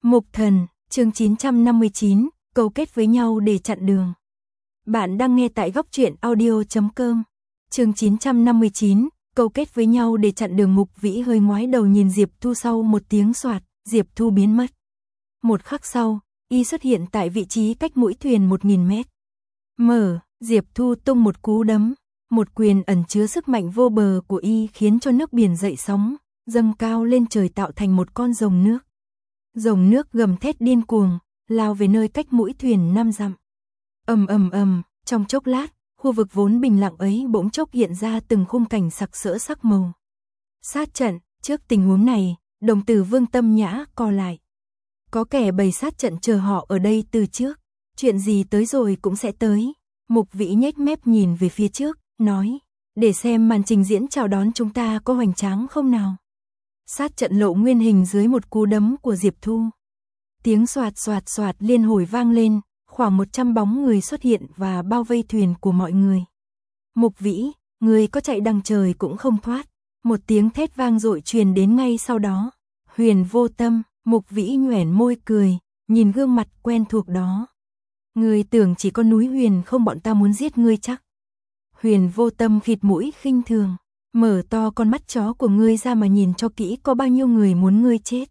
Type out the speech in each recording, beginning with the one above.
Mục Thần, chương 959, câu kết với nhau để chặn đường. Bạn đang nghe tại góc truyện audio.com. Chương 959, câu kết với nhau để chặn đường. Mục Vĩ hơi ngoái đầu nhìn Diệp Thu, sau một tiếng xoạt, Diệp Thu biến mất. Một khắc sau, y xuất hiện tại vị trí cách mũi thuyền 1000 mét. Diệp Thu tung một cú đấm, một quyền ẩn chứa sức mạnh vô bờ của y khiến cho nước biển dậy sóng, dâng cao lên trời tạo thành một con rồng nước. Rồng nước gầm thét điên cuồng, lao về nơi cách mũi thuyền 5 dặm. Ầm, trong chốc lát, khu vực vốn bình lặng ấy bỗng chốc hiện ra từng khung cảnh sặc sỡ sắc màu. Sát trận, trước tình huống này, đồng tử Vương Tâm Nhã co lại. Có kẻ bày sát trận chờ họ ở đây từ trước, chuyện gì tới rồi cũng sẽ tới. Mục Vĩ nhếch mép nhìn về phía trước, nói, để xem màn trình diễn chào đón chúng ta có hoành tráng không nào. Sát trận lộ nguyên hình dưới một cú đấm của Diệp Thu. Tiếng xoạt liên hồi vang lên, khoảng 100 bóng người xuất hiện và bao vây thuyền của mọi người. Mục Vĩ, người có chạy đằng trời cũng không thoát. Một tiếng thét vang dội truyền đến ngay sau đó. Huyền Vô Tâm, Mục Vĩ nhoẻn môi cười, nhìn gương mặt quen thuộc đó. Ngươi tưởng chỉ có núi Huyền không bọn ta muốn giết ngươi chắc. Huyền Vô Tâm khịt mũi khinh thường. Mở to con mắt chó của ngươi ra mà nhìn cho kỹ, có bao nhiêu người muốn ngươi chết.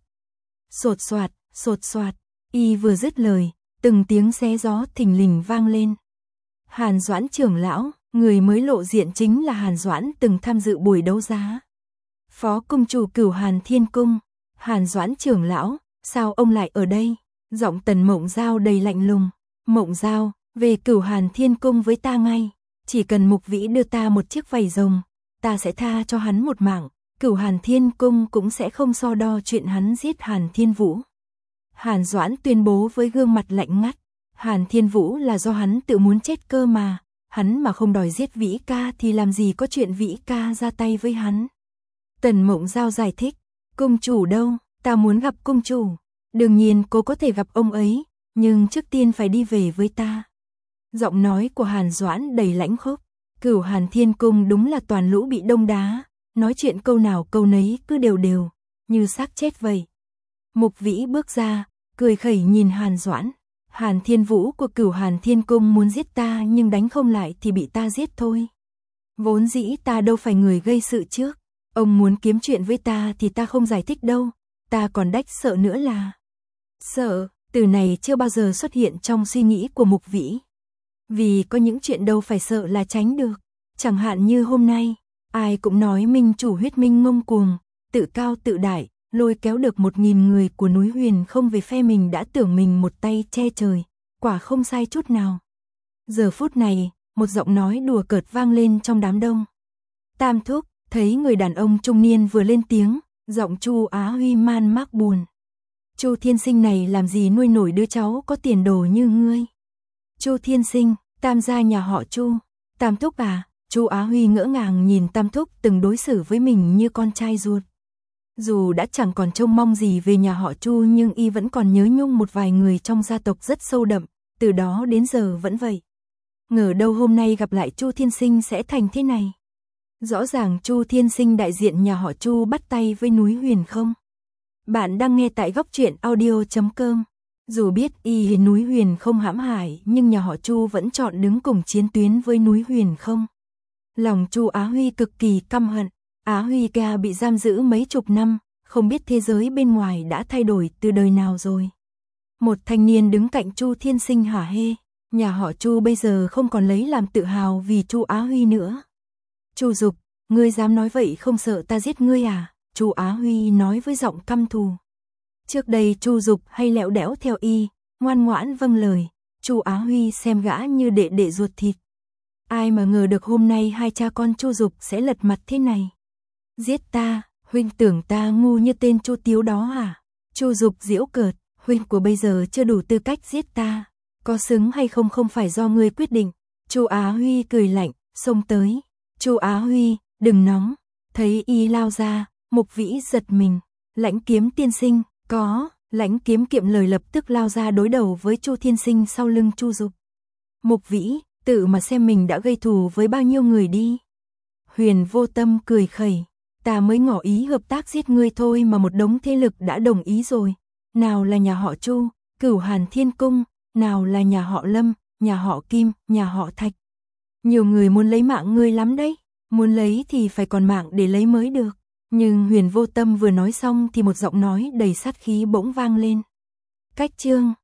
Sột soạt, y vừa dứt lời, từng tiếng xé gió thình lình vang lên. Hàn Doãn trưởng lão, người mới lộ diện chính là Hàn Doãn từng tham dự buổi đấu giá. Phó cung chủ Cửu Hàn Thiên Cung, Hàn Doãn trưởng lão, sao ông lại ở đây? Giọng Tần Mộng Giao đầy lạnh lùng. Mộng Giao, về Cửu Hàn Thiên Cung với ta ngay, chỉ cần Mục Vĩ đưa ta một chiếc vảy rồng, ta sẽ tha cho hắn một mạng, Cửu Hàn Thiên Cung cũng sẽ không so đo chuyện hắn giết Hàn Thiên Vũ. Hàn Doãn tuyên bố với gương mặt lạnh ngắt, Hàn Thiên Vũ là do hắn tự muốn chết cơ mà, hắn mà không đòi giết Vĩ ca thì làm gì có chuyện Vĩ ca ra tay với hắn. Tần Mộng Giao giải thích, cung chủ đâu, ta muốn gặp cung chủ, đương nhiên cô có thể gặp ông ấy, nhưng trước tiên phải đi về với ta. Giọng nói của Hàn Doãn đầy lãnh khốc. Cửu Hàn Thiên Cung đúng là toàn lũ bị đông đá, nói chuyện câu nào câu nấy cứ đều, như xác chết vậy. Mục Vĩ bước ra, cười khẩy nhìn Hàn Doãn. Hàn Thiên Vũ của Cửu Hàn Thiên Cung muốn giết ta nhưng đánh không lại thì bị ta giết thôi. Vốn dĩ ta đâu phải người gây sự trước, ông muốn kiếm chuyện với ta thì ta không giải thích đâu, ta còn đách sợ nữa là. Sợ, từ này chưa bao giờ xuất hiện trong suy nghĩ của Mục Vĩ. Vì có những chuyện đâu phải sợ là tránh được, chẳng hạn như hôm nay, ai cũng nói minh chủ huyết minh ngông cuồng, tự cao tự đại, lôi kéo được 1000 người của núi Huyền không về phe mình đã tưởng mình một tay che trời, quả không sai chút nào. Giờ phút này, một giọng nói đùa cợt vang lên trong đám đông. Tam thúc, thấy người đàn ông trung niên vừa lên tiếng, giọng Chu Á Huy man mác buồn. Chu Thiên Sinh này làm gì nuôi nổi đứa cháu có tiền đồ như ngươi? Chu Thiên Sinh, Tam gia nhà họ Chu. Tam thúc à? Chu Á Huy ngỡ ngàng nhìn Tam thúc từng đối xử với mình như con trai ruột. Dù đã chẳng còn trông mong gì về nhà họ Chu nhưng y vẫn còn nhớ nhung một vài người trong gia tộc rất sâu đậm, từ đó đến giờ vẫn vậy. Ngờ đâu hôm nay gặp lại Chu Thiên Sinh sẽ thành thế này. Rõ ràng Chu Thiên Sinh đại diện nhà họ Chu bắt tay với núi Huyền không. Bạn đang nghe tại góc truyện audio.com. Dù biết y núi Huyền không hãm hại nhưng nhà họ Chu vẫn chọn đứng cùng chiến tuyến với núi Huyền không. Lòng Chu Á Huy cực kỳ căm hận. Á Huy ca bị giam giữ mấy chục năm, không biết thế giới bên ngoài đã thay đổi từ đời nào rồi. Một thanh niên đứng cạnh Chu Thiên Sinh hả hê, nhà họ Chu bây giờ không còn lấy làm tự hào vì Chu Á Huy nữa. Chu Dục, ngươi dám nói vậy không sợ ta giết ngươi à? Chu Á Huy nói với giọng căm thù. Trước đây Chu Dục hay lẹo đẽo theo y, ngoan ngoãn vâng lời, Chu Á Huy xem gã như đệ đệ ruột thịt. Ai mà ngờ được hôm nay hai cha con Chu Dục sẽ lật mặt thế này. Giết ta, huynh tưởng ta ngu như tên Chu Tiếu đó à? Chu Dục giễu cợt, huynh của bây giờ chưa đủ tư cách giết ta, có xứng hay không không phải do ngươi quyết định. Chu Á Huy cười lạnh, xông tới. Chu Á Huy, đừng nóng. Thấy y lao ra, Mục Vĩ giật mình. Lãnh Kiếm tiên sinh, có. Lãnh Kiếm kiệm lời lập tức lao ra đối đầu với Chu Thiên Sinh sau lưng Chu Dục. Mục Vĩ, tự mà xem mình đã gây thù với bao nhiêu người đi. Huyền Vô Tâm cười khẩy, ta mới ngỏ ý hợp tác giết ngươi thôi mà một đống thế lực đã đồng ý rồi. nào là nhà họ Chu, Cửu Hàn Thiên Cung, nào là nhà họ Lâm, nhà họ Kim, nhà họ Thạch. Nhiều người muốn lấy mạng ngươi lắm đấy, muốn lấy thì phải còn mạng để lấy mới được. Nhưng Huyền Vô Tâm vừa nói xong thì một giọng nói đầy sát khí bỗng vang lên. Cách chương